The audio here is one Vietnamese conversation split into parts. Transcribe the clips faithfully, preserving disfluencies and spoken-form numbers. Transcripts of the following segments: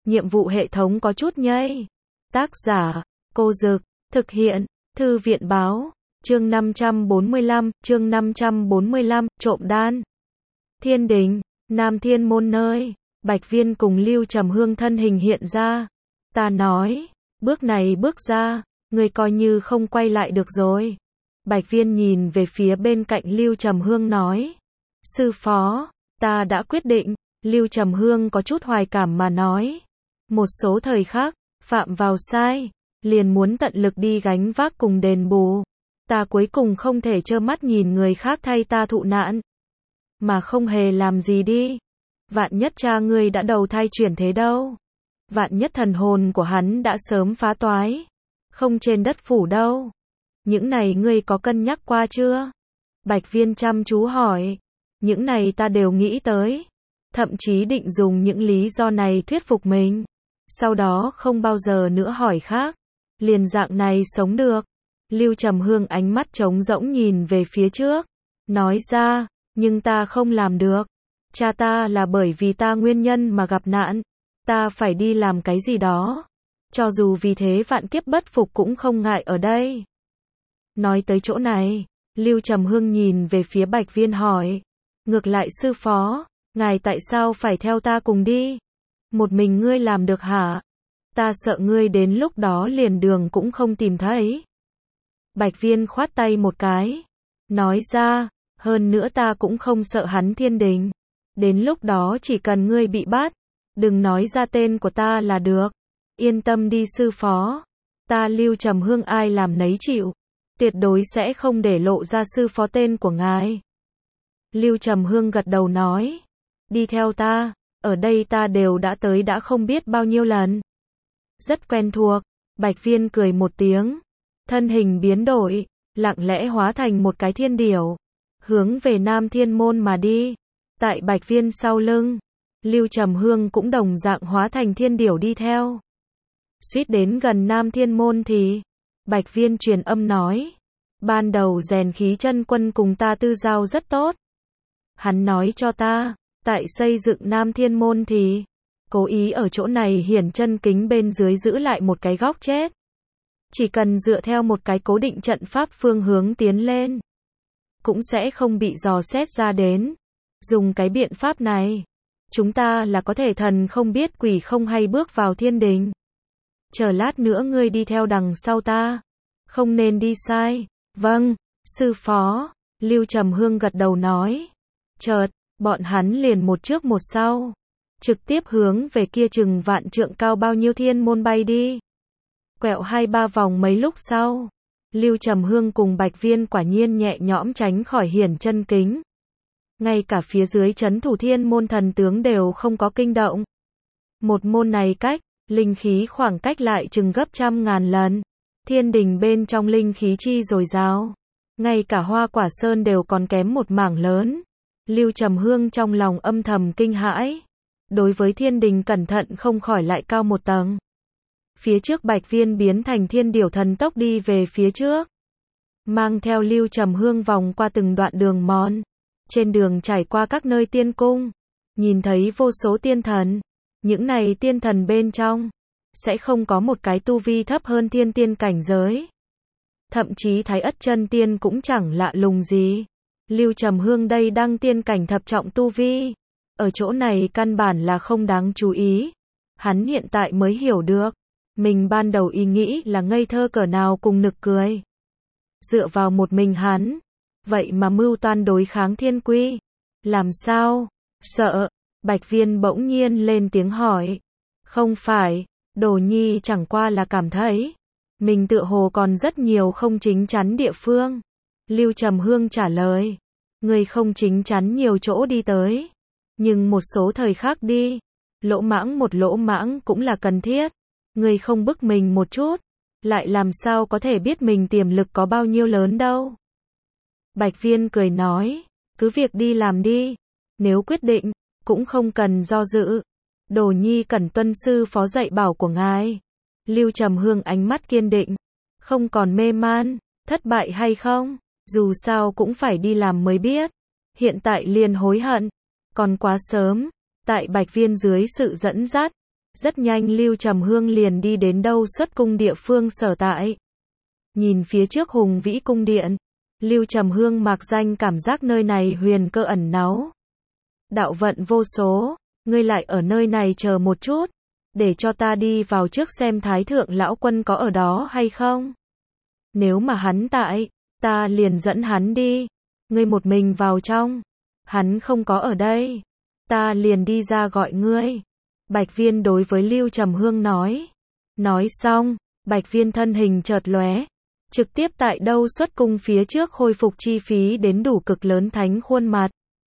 nhiệm vụ hệ thống có chút nhây. Tác giả, Cô Dực, thực hiện, Thư viện Báo, chương năm trăm bốn mươi lăm, chương năm trăm bốn mươi lăm, trộm đan. Thiên đình, Nam Thiên Môn nơi, Bạch Viên cùng Lưu Trầm Hương thân hình hiện ra. Ta nói, bước này bước ra, người coi như không quay lại được rồi. Bạch Viên nhìn về phía bên cạnh Lưu Trầm Hương nói. Sư phó, ta đã quyết định. Lưu Trầm Hương có chút hoài cảm mà nói. Một số thời khắc, phạm vào sai, liền muốn tận lực đi gánh vác cùng đền bù. Ta cuối cùng không thể trơ mắt nhìn người khác thay ta thụ nạn, mà không hề làm gì đi. Vạn nhất cha ngươi đã đầu thai chuyển thế đâu. Vạn nhất thần hồn của hắn đã sớm phá toái, không trên đất phủ đâu. Những này ngươi có cân nhắc qua chưa? Bạch Viên chăm chú hỏi. Những này ta đều nghĩ tới. Thậm chí định dùng những lý do này thuyết phục mình. Sau đó không bao giờ nữa hỏi khác. Liền dạng này sống được. Lưu Trầm Hương ánh mắt trống rỗng nhìn về phía trước. Nói ra, nhưng ta không làm được. Cha ta là bởi vì ta nguyên nhân mà gặp nạn. Ta phải đi làm cái gì đó. Cho dù vì thế vạn kiếp bất phục cũng không ngại ở đây. Nói tới chỗ này, Lưu Trầm Hương nhìn về phía Bạch Viên hỏi. Ngược lại sư phó, ngài tại sao phải theo ta cùng đi? Một mình ngươi làm được hả? Ta sợ ngươi đến lúc đó liền đường cũng không tìm thấy. Bạch Viên khoát tay một cái. Nói ra, hơn nữa ta cũng không sợ hắn thiên đình. Đến lúc đó chỉ cần ngươi bị bắt, đừng nói ra tên của ta là được. Yên tâm đi sư phó. Ta Lưu Trầm Hương ai làm nấy chịu. Tuyệt đối sẽ không để lộ ra sư phó tên của ngài. Lưu Trầm Hương gật đầu nói. Đi theo ta, ở đây ta đều đã tới đã không biết bao nhiêu lần. Rất quen thuộc. Bạch Viên cười một tiếng. Thân hình biến đổi, lặng lẽ hóa thành một cái thiên điểu. Hướng về Nam Thiên Môn mà đi. Tại Bạch Viên sau lưng, Lưu Trầm Hương cũng đồng dạng hóa thành thiên điểu đi theo. Suýt đến gần Nam Thiên Môn thì, Bạch Viên truyền âm nói. Ban đầu rèn khí chân quân cùng ta tư giao rất tốt. Hắn nói cho ta, tại xây dựng Nam Thiên Môn thì, cố ý ở chỗ này hiển chân kính bên dưới giữ lại một cái góc chết. Chỉ cần dựa theo một cái cố định trận pháp phương hướng tiến lên, cũng sẽ không bị dò xét ra đến. Dùng cái biện pháp này, chúng ta là có thể thần không biết quỷ không hay bước vào thiên đình. Chờ lát nữa ngươi đi theo đằng sau ta, không nên đi sai. Vâng, sư phó. Lưu Trầm Hương gật đầu nói. Chợt, bọn hắn liền một trước một sau, trực tiếp hướng về kia chừng vạn trượng cao bao nhiêu thiên môn bay đi. Quẹo hai ba vòng mấy lúc sau, Lưu Trầm Hương cùng Bạch Viên quả nhiên nhẹ nhõm tránh khỏi hiển chân kính. Ngay cả phía dưới trấn thủ thiên môn thần tướng đều không có kinh động. Một môn này cách, linh khí khoảng cách lại chừng gấp trăm ngàn lần. Thiên đình bên trong linh khí chi dồi dào. Ngay cả Hoa Quả Sơn đều còn kém một mảng lớn. Lưu Trầm Hương trong lòng âm thầm kinh hãi. Đối với thiên đình cẩn thận không khỏi lại cao một tầng. Phía trước Bạch Viên biến thành thiên điểu thần tốc đi về phía trước. Mang theo Lưu Trầm Hương vòng qua từng đoạn đường mòn. Trên đường trải qua các nơi tiên cung. Nhìn thấy vô số tiên thần. Những này tiên thần bên trong, sẽ không có một cái tu vi thấp hơn thiên tiên cảnh giới. Thậm chí Thái Ất chân tiên cũng chẳng lạ lùng gì. Lưu Trầm Hương đây đăng tiên cảnh thập trọng tu vi. Ở chỗ này căn bản là không đáng chú ý. Hắn hiện tại mới hiểu được. Mình ban đầu ý nghĩ là ngây thơ cỡ nào cùng nực cười. Dựa vào một mình hắn. Vậy mà mưu toan đối kháng thiên quy. Làm sao? Sợ. Bạch Viên bỗng nhiên lên tiếng hỏi. Không phải. Đồ nhi chẳng qua là cảm thấy. Mình tựa hồ còn rất nhiều không chính chắn địa phương. Lưu Trầm Hương trả lời. Người không chính chắn nhiều chỗ đi tới. Nhưng một số thời khắc đi. Lỗ mãng một lỗ mãng cũng là cần thiết. Người không bức mình một chút. Lại làm sao có thể biết mình tiềm lực có bao nhiêu lớn đâu. Bạch Viên cười nói. Cứ việc đi làm đi. Nếu quyết định, cũng không cần do dự. Đồ nhi cần tuân sư phó dạy bảo của ngài. Lưu Trầm Hương ánh mắt kiên định. Không còn mê man, thất bại hay không. Dù sao cũng phải đi làm mới biết. Hiện tại liền hối hận. Còn quá sớm. Tại Bạch Viên dưới sự dẫn dắt. Rất nhanh Lưu Trầm Hương liền đi đến Đâu Xuất Cung địa phương sở tại. Nhìn phía trước hùng vĩ cung điện, Lưu Trầm Hương mạc danh cảm giác nơi này huyền cơ ẩn náu. Đạo vận vô số, ngươi lại ở nơi này chờ một chút, để cho ta đi vào trước xem Thái Thượng Lão Quân có ở đó hay không. Nếu mà hắn tại, ta liền dẫn hắn đi, ngươi một mình vào trong, hắn không có ở đây, ta liền đi ra gọi ngươi. Bạch Viên đối với Lưu Trầm Hương nói. Nói xong, Bạch Viên thân hình chợt lóe, trực tiếp tại Đâu Xuất Cung phía trước khôi phục chi phí đến đủ cực lớn thánh khuôn mặt.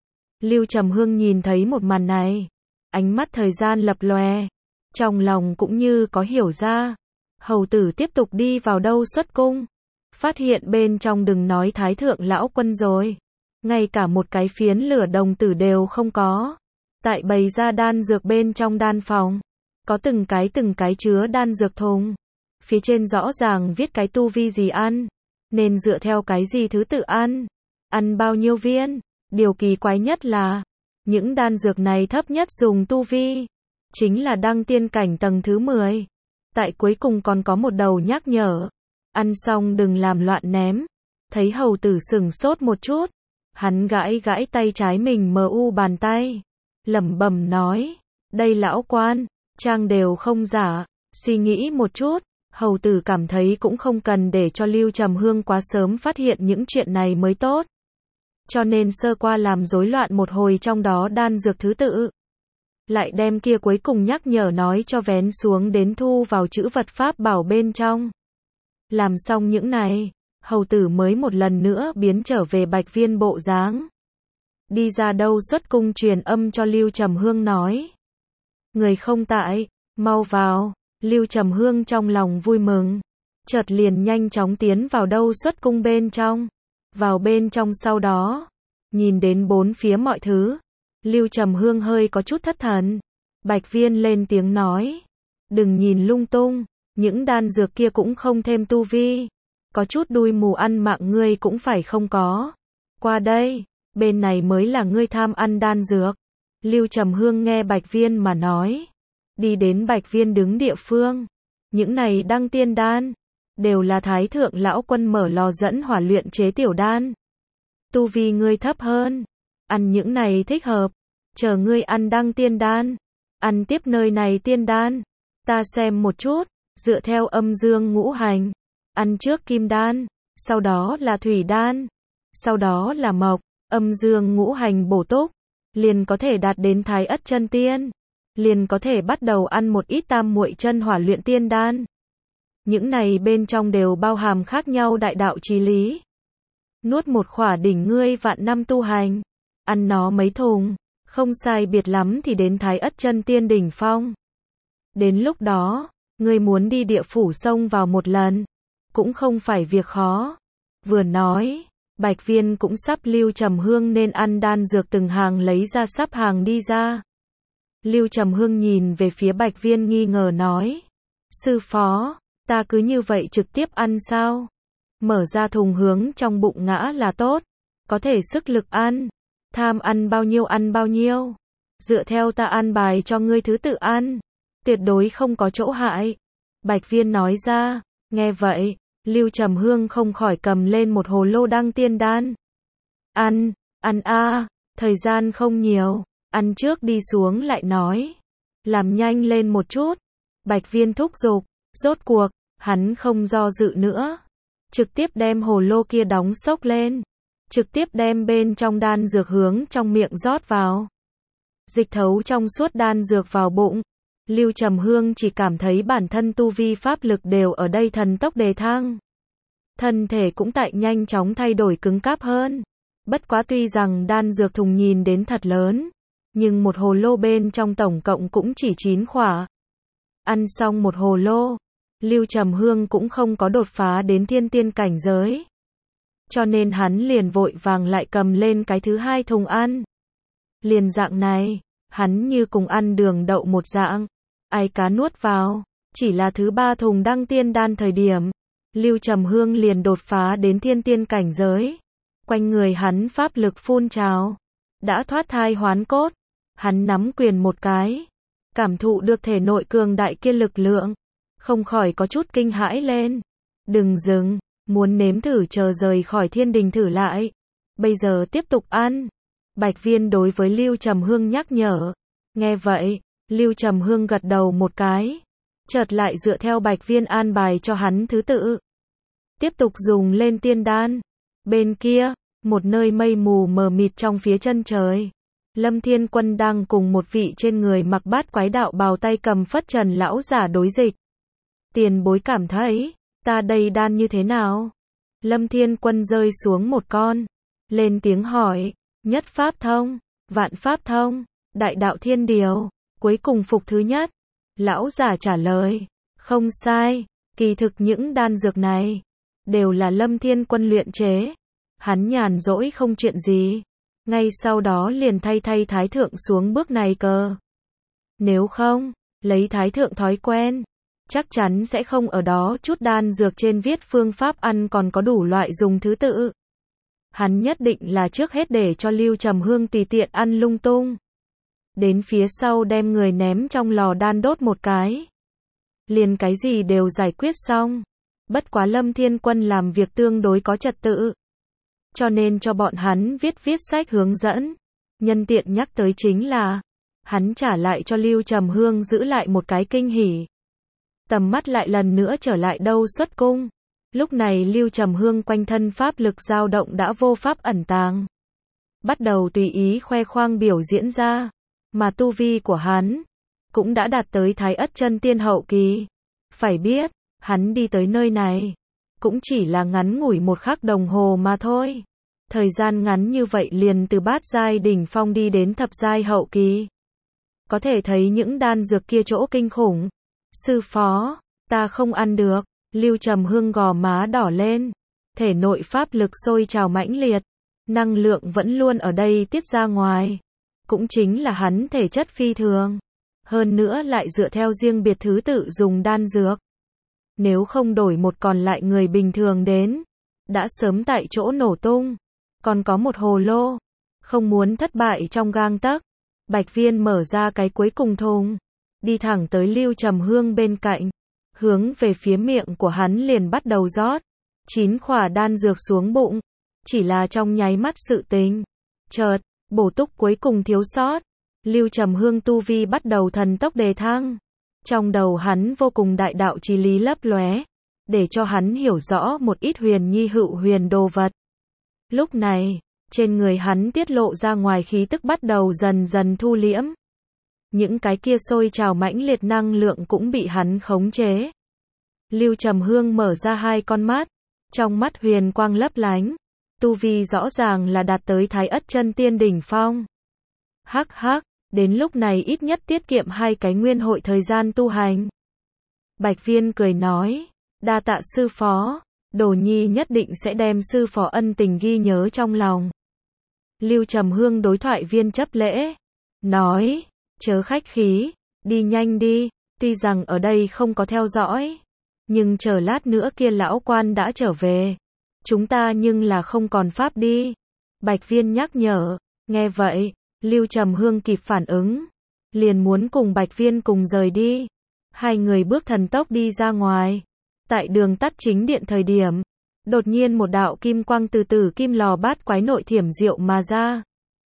Lưu Trầm Hương nhìn thấy một màn này, ánh mắt thời gian lập lòe, trong lòng cũng như có hiểu ra. Hầu tử tiếp tục đi vào Đâu Xuất Cung, phát hiện bên trong đừng nói Thái Thượng Lão Quân rồi, ngay cả một cái phiến lửa đồng tử đều không có. Tại bày ra đan dược bên trong đan phòng, có từng cái từng cái chứa đan dược thùng, phía trên rõ ràng viết cái tu vi gì ăn, nên dựa theo cái gì thứ tự ăn, ăn bao nhiêu viên. Điều kỳ quái nhất là, những đan dược này thấp nhất dùng tu vi, chính là đăng tiên cảnh tầng thứ mười. Tại cuối cùng còn có một đầu nhắc nhở, ăn xong đừng làm loạn ném. Thấy hầu tử sửng sốt một chút, hắn gãi gãi tay trái mình mờ u bàn tay, lẩm bẩm nói, đây lão quan, trang đều không giả. Suy nghĩ một chút, hầu tử cảm thấy cũng không cần để cho Lưu Trầm Hương quá sớm phát hiện những chuyện này mới tốt. Cho nên sơ qua làm rối loạn một hồi trong đó đan dược thứ tự. Lại đem kia cuối cùng nhắc nhở nói cho vén xuống đến thu vào chữ vật pháp bảo bên trong. Làm xong những này, hầu tử mới một lần nữa biến trở về Bạch Viên bộ dáng. Đi ra Đâu Xuất Cung truyền âm cho Lưu Trầm Hương nói. Người không tại, mau vào. Lưu Trầm Hương trong lòng vui mừng, chợt liền nhanh chóng tiến vào Đâu Xuất Cung bên trong. Vào bên trong sau đó, nhìn đến bốn phía mọi thứ, Lưu Trầm Hương hơi có chút thất thần. Bạch Viên lên tiếng nói, đừng nhìn lung tung, những đan dược kia cũng không thêm tu vi, có chút đuôi mù ăn mạng ngươi cũng phải không có. Qua đây, bên này mới là ngươi tham ăn đan dược. Lưu Trầm Hương nghe Bạch Viên mà nói, đi đến Bạch Viên đứng địa phương. Những này đăng tiên đan, đều là Thái Thượng Lão Quân mở lò dẫn hỏa luyện chế tiểu đan. Tu vi ngươi thấp hơn, ăn những này thích hợp, chờ ngươi ăn đăng tiên đan, ăn tiếp nơi này tiên đan. Ta xem một chút, dựa theo âm dương ngũ hành, ăn trước kim đan, sau đó là thủy đan, sau đó là mộc, âm dương ngũ hành bổ túc, liền có thể đạt đến Thái Ất chân tiên, liền có thể bắt đầu ăn một ít tam muội chân hỏa luyện tiên đan. Những này bên trong đều bao hàm khác nhau đại đạo chí lý. Nuốt một khỏa đỉnh ngươi vạn năm tu hành, ăn nó mấy thùng, không sai biệt lắm thì đến Thái Ất chân tiên đỉnh phong. Đến lúc đó, ngươi muốn đi địa phủ xông vào một lần, cũng không phải việc khó. Vừa nói, Bạch Viên cũng sắp Lưu Trầm Hương nên ăn đan dược từng hàng lấy ra sắp hàng đi ra. Lưu Trầm Hương nhìn về phía Bạch Viên nghi ngờ nói, sư phó, ta cứ như vậy trực tiếp ăn sao? Mở ra thùng hướng trong bụng ngã là tốt, có thể sức lực ăn, tham ăn bao nhiêu ăn bao nhiêu, dựa theo ta ăn bài cho ngươi thứ tự ăn, tuyệt đối không có chỗ hại. Bạch Viên nói ra, nghe vậy, Lưu Trầm Hương không khỏi cầm lên một hồ lô đăng tiên đan. Ăn, ăn a, thời gian không nhiều, ăn trước đi xuống lại nói. Làm nhanh lên một chút. Bạch Viên thúc giục, rốt cuộc, hắn không do dự nữa. Trực tiếp đem hồ lô kia đóng xốc lên. Trực tiếp đem bên trong đan dược hướng trong miệng rót vào. Dịch thấu trong suốt đan dược vào bụng. Lưu Trầm Hương chỉ cảm thấy bản thân tu vi pháp lực đều ở đây thần tốc đề thăng. Thân thể cũng tại nhanh chóng thay đổi cứng cáp hơn. Bất quá tuy rằng đan dược thùng nhìn đến thật lớn, nhưng một hồ lô bên trong tổng cộng cũng chỉ chín khỏa. Ăn xong một hồ lô, Lưu Trầm Hương cũng không có đột phá đến thiên tiên cảnh giới. Cho nên hắn liền vội vàng lại cầm lên cái thứ hai thùng ăn. Liền dạng này, hắn như cùng ăn đường đậu một dạng, ai cá nuốt vào. Chỉ là thứ ba thùng đăng tiên đan thời điểm, Lưu Trầm Hương liền đột phá đến thiên tiên cảnh giới. Quanh người hắn pháp lực phun trào, đã thoát thai hoán cốt. Hắn nắm quyền một cái, cảm thụ được thể nội cường đại kia lực lượng, không khỏi có chút kinh hãi lên. Đừng dừng, muốn nếm thử chờ rời khỏi thiên đình thử lại. Bây giờ tiếp tục ăn. Bạch Viên đối với Lưu Trầm Hương nhắc nhở. Nghe vậy, Lưu Trầm Hương gật đầu một cái. Chợt lại dựa theo Bạch Viên an bài cho hắn thứ tự. Tiếp tục dùng lên tiên đan. Bên kia, một nơi mây mù mờ mịt trong phía chân trời. Lâm Thiên Quân đang cùng một vị trên người mặc bát quái đạo bào tay cầm phất trần lão giả đối dịch. Tiền bối cảm thấy, ta đây đan như thế nào? Lâm Thiên Quân rơi xuống một con. Lên tiếng hỏi, nhất pháp thông, vạn pháp thông, đại đạo thiên điều, cuối cùng phục thứ nhất. Lão giả trả lời, không sai, kỳ thực những đan dược này, đều là Lâm Thiên Quân luyện chế. Hắn nhàn rỗi không chuyện gì. Ngay sau đó liền thay thay thái thượng xuống bước này cơ. Nếu không, lấy thái thượng thói quen, chắc chắn sẽ không ở đó chút đan dược trên viết phương pháp ăn còn có đủ loại dùng thứ tự. Hắn nhất định là trước hết để cho Lưu Trầm Hương tùy tiện ăn lung tung. Đến phía sau đem người ném trong lò đan đốt một cái. Liền cái gì đều giải quyết xong. Bất quá Lâm Thiên Quân làm việc tương đối có trật tự. Cho nên cho bọn hắn viết viết sách hướng dẫn. Nhân tiện nhắc tới chính là, hắn trả lại cho Lưu Trầm Hương giữ lại một cái kinh hỉ. Tầm mắt lại lần nữa trở lại đâu xuất cung. Lúc này Lưu Trầm Hương quanh thân pháp lực dao động đã vô pháp ẩn tàng. Bắt đầu tùy ý khoe khoang biểu diễn ra. Mà tu vi của hắn, cũng đã đạt tới Thái Ất chân tiên hậu kỳ. Phải biết, hắn đi tới nơi này, cũng chỉ là ngắn ngủi một khắc đồng hồ mà thôi. Thời gian ngắn như vậy liền từ bát giai đỉnh phong đi đến thập giai hậu kỳ. Có thể thấy những đan dược kia chỗ kinh khủng. Sư phó, ta không ăn được. Lưu Trầm Hương gò má đỏ lên. Thể nội pháp lực sôi trào mãnh liệt. Năng lượng vẫn luôn ở đây tiết ra ngoài. Cũng chính là hắn thể chất phi thường. Hơn nữa lại dựa theo riêng biệt thứ tự dùng đan dược. Nếu không đổi một còn lại người bình thường đến, đã sớm tại chỗ nổ tung. Còn có một hồ lô. Không muốn thất bại trong gang tấc. Bạch Viên mở ra cái cuối cùng thùng. Đi thẳng tới Lưu Trầm Hương bên cạnh. Hướng về phía miệng của hắn liền bắt đầu rót. Chín khỏa đan dược xuống bụng. Chỉ là trong nháy mắt sự tình. Chợt, bổ túc cuối cùng thiếu sót. Lưu Trầm Hương tu vi bắt đầu thần tốc đề thăng. Trong đầu hắn vô cùng đại đạo chí lý lấp lóe. Để cho hắn hiểu rõ một ít huyền nhi hữu huyền đồ vật. Lúc này, trên người hắn tiết lộ ra ngoài khí tức bắt đầu dần dần thu liễm. Những cái kia sôi trào mãnh liệt năng lượng cũng bị hắn khống chế. Lưu Trầm Hương mở ra hai con mắt. Trong mắt huyền quang lấp lánh. Tu vi rõ ràng là đạt tới Thái Ất chân tiên đỉnh phong. Hắc hắc, đến lúc này ít nhất tiết kiệm hai cái nguyên hội thời gian tu hành. Bạch Viên cười nói, đa tạ sư phó, Đồ Nhi nhất định sẽ đem sư phó ân tình ghi nhớ trong lòng. Lưu Trầm Hương đối thoại viên chấp lễ, nói, chớ khách khí, đi nhanh đi, tuy rằng ở đây không có theo dõi, nhưng chờ lát nữa kia lão quan đã trở về. Chúng ta nhưng là không còn pháp đi. Bạch Viên nhắc nhở, nghe vậy, Lưu Trầm Hương kịp phản ứng. Liền muốn cùng Bạch Viên cùng rời đi. Hai người bước thần tốc đi ra ngoài. Tại đường tắt chính điện thời điểm. Đột nhiên một đạo kim quang từ từ kim lò bát quái nội thiểm diệu mà ra.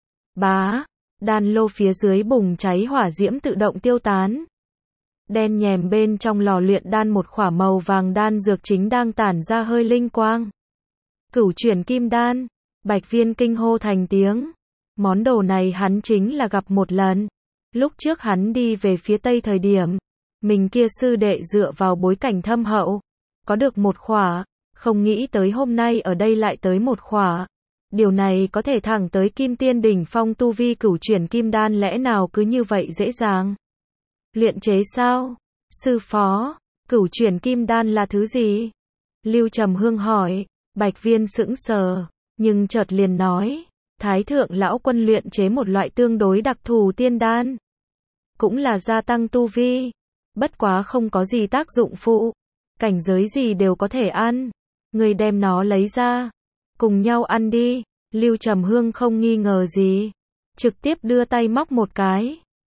Bá, đan lô phía dưới bùng cháy hỏa diễm tự động tiêu tán. Đen nhèm bên trong lò luyện đan một khỏa màu vàng đan dược chính đang tản ra hơi linh quang. Cửu chuyển kim đan, Bạch Viên kinh hô thành tiếng. Món đồ này hắn chính là gặp một lần. Lúc trước hắn đi về phía tây thời điểm, mình kia sư đệ dựa vào bối cảnh thâm hậu, có được một khỏa, không nghĩ tới hôm nay ở đây lại tới một khỏa. Điều này có thể thẳng tới kim tiên đỉnh phong tu vi cửu chuyển kim đan lẽ nào cứ như vậy dễ dàng. Luyện chế sao? Sư phó, cửu chuyển kim đan là thứ gì? Lưu Trầm Hương hỏi. Bạch Viên sững sờ, nhưng chợt liền nói, Thái thượng lão quân luyện chế một loại tương đối đặc thù tiên đan. Cũng là gia tăng tu vi, bất quá không có gì tác dụng phụ, cảnh giới gì đều có thể ăn. Người đem nó lấy ra, cùng nhau ăn đi. Lưu Trầm Hương không nghi ngờ gì, trực tiếp đưa tay móc một cái.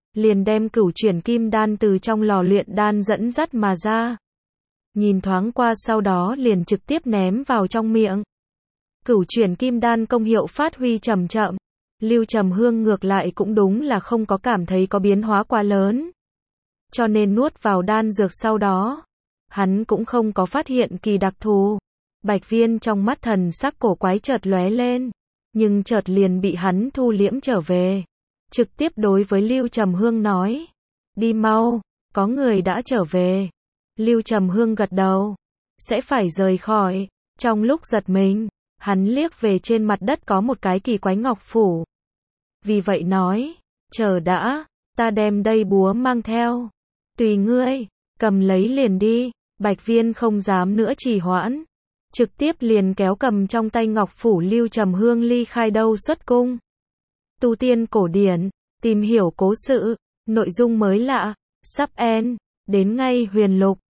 liền đem cửu chuyển kim đan từ trong lò luyện đan dẫn dắt mà ra. Nhìn thoáng qua sau đó liền trực tiếp ném vào trong miệng. Cửu chuyển kim đan công hiệu phát huy chậm chậm, Lưu Trầm Hương ngược lại cũng đúng là không có cảm thấy có biến hóa quá lớn. Cho nên nuốt vào đan dược sau đó, hắn cũng không có phát hiện kỳ đặc thù. Bạch Viên trong mắt thần sắc cổ quái chợt lóe lên, nhưng chợt liền bị hắn thu liễm trở về. Trực tiếp đối với Lưu Trầm Hương nói, đi mau, có người đã trở về. Lưu Trầm Hương gật đầu, sẽ phải rời khỏi. Trong lúc giật mình, hắn liếc về trên mặt đất có một cái kỳ quái ngọc phủ. Vì vậy nói, chờ đã, ta đem đây búa mang theo. Tùy ngươi, cầm lấy liền đi. Bạch Viên không dám nữa trì hoãn, trực tiếp liền kéo cầm trong tay ngọc phủ Lưu Trầm Hương ly khai đâu xuất cung. Tu tiên cổ điển, tìm hiểu cố sự, nội dung mới lạ, sắp end, đến ngay huyền lục.